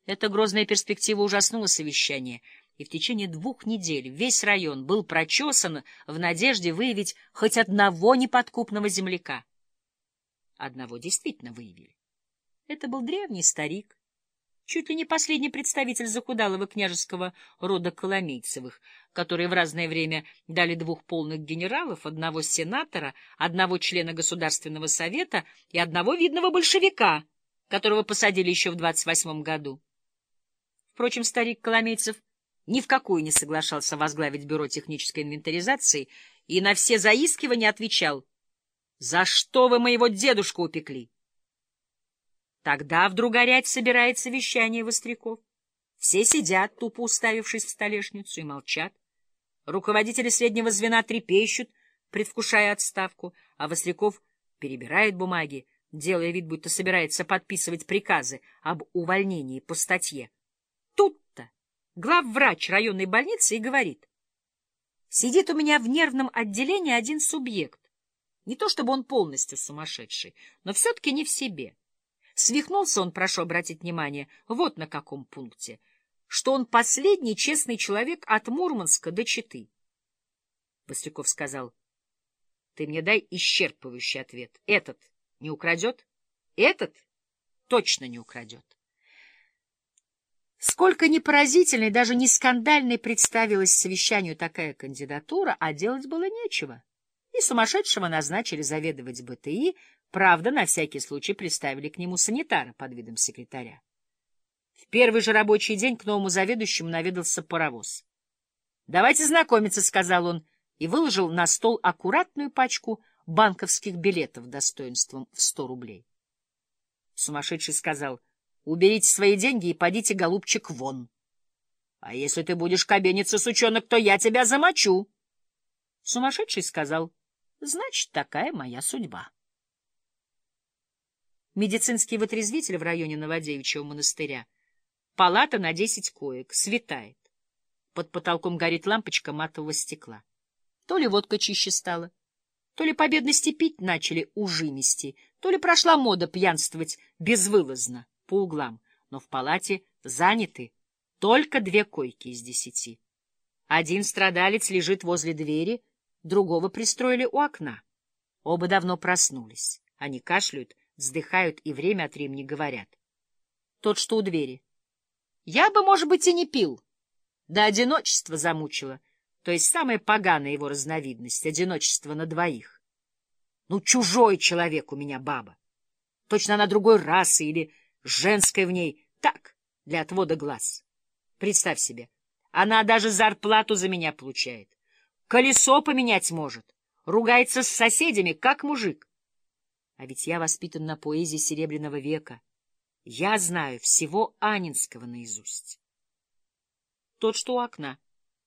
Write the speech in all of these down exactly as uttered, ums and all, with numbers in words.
Эта грозная перспектива ужаснула совещание, и в течение двух недель весь район был прочесан в надежде выявить хоть одного неподкупного земляка. Одного действительно выявили. Это был древний старик, чуть ли не последний представитель захудалого княжеского рода Коломейцевых, которые в разное время дали двух полных генералов, одного сенатора, одного члена Государственного совета и одного видного большевика, которого посадили еще в двадцать восьмом году. Впрочем, старик Коломейцев ни в какую не соглашался возглавить бюро технической инвентаризации и на все заискивания отвечал: «За что вы моего дедушку упекли?» Тогда вдруг орять собирает совещание востряков. Все сидят, тупо уставившись в столешницу, и молчат. Руководители среднего звена трепещут, предвкушая отставку, а Востряков перебирает бумаги, делая вид, будто собирается подписывать приказы об увольнении по статье. Тут-то главврач районной больницы и говорит: сидит у меня в нервном отделении один субъект. Не то чтобы он полностью сумасшедший, но все-таки не в себе. Свихнулся он, прошу обратить внимание, вот на каком пункте, что он последний честный человек от Мурманска до Читы. Востряков сказал: ты мне дай исчерпывающий ответ. Этот не украдет? Этот точно не украдет. Сколько ни поразительной, даже не скандальной представилась совещанию такая кандидатура, а делать было нечего. И сумасшедшего назначили заведовать БТИ, правда, на всякий случай приставили к нему санитара под видом секретаря. В первый же рабочий день к новому заведующему наведался паровоз. — Давайте знакомиться, — сказал он, и выложил на стол аккуратную пачку банковских билетов достоинством в сто рублей. Сумасшедший сказал: — уберите свои деньги и подите, голубчик, вон. А если ты будешь кабениться, сучонок, то я тебя замочу. Сумасшедший сказал: — значит, такая моя судьба. Медицинский вытрезвитель в районе Новодевичьего монастыря. Палата на десять коек. Светает. Под потолком горит лампочка матового стекла. То ли водка чище стала, то ли по бедности пить начали ужимисти, то ли прошла мода пьянствовать безвылазно по углам, но в палате заняты только две койки из десяти. Один страдалец лежит возле двери, другого пристроили у окна. Оба давно проснулись. Они кашляют, вздыхают и время от времени говорят. Тот, что у двери: я бы, может быть, и не пил, да одиночество замучило, то есть самая поганая его разновидность — одиночество на двоих. Ну, чужой человек у меня баба. Точно она другой расы или женская в ней, так, для отвода глаз. Представь себе, она даже зарплату за меня получает. Колесо поменять может, ругается с соседями, как мужик. А ведь я воспитан на поэзии Серебряного века. Я знаю всего Анинского наизусть. Тот, что у окна.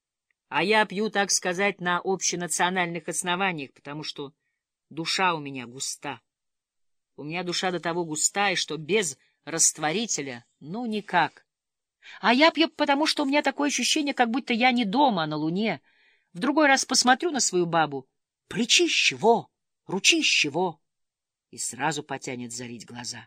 А я пью, так сказать, на общенациональных основаниях, потому что душа у меня густа. У меня душа до того густая, что без растворителя, ну, никак. А я пью, потому что у меня такое ощущение, как будто я не дома, а на Луне. В другой раз посмотрю на свою бабу: плечище во, ручище во, и сразу потянет залить глаза.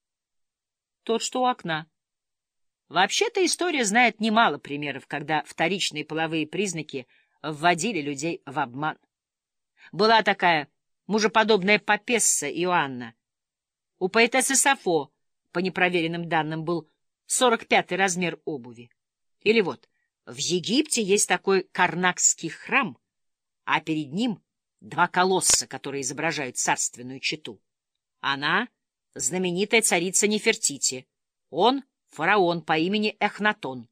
Тот, что у окна. Вообще-то история знает немало примеров, когда вторичные половые признаки вводили людей в обман. Была такая мужеподобная попесса Иоанна. У поэтессы Сафо, по непроверенным данным, был сорок пятый размер обуви. Или вот, в Египте есть такой карнакский храм, а перед ним два колосса, которые изображают царственную чету. Она — знаменитая царица Нефертити, он — фараон по имени Эхнатон.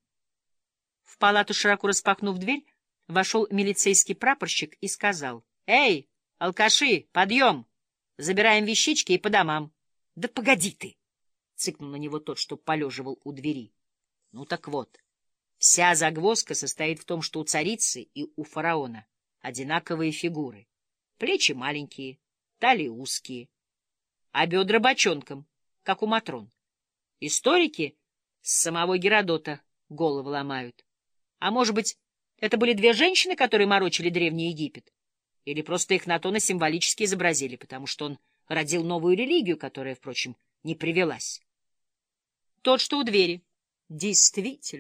В палату, широко распахнув дверь, вошел милицейский прапорщик и сказал: — Эй, алкаши, подъем! Забираем вещички и по домам. — Да погоди ты! — цыкнул на него тот, что полеживал у двери. Ну так вот, вся загвоздка состоит в том, что у царицы и у фараона одинаковые фигуры. Плечи маленькие, талии узкие, а бедра бочонком, как у Матрон. Историки с самого Геродота головы ломают. А может быть, это были две женщины, которые морочили Древний Египет? Или просто Эхнатона символически изобразили, потому что он родил новую религию, которая, впрочем, не привелась? Тот, что у двери. Действительно.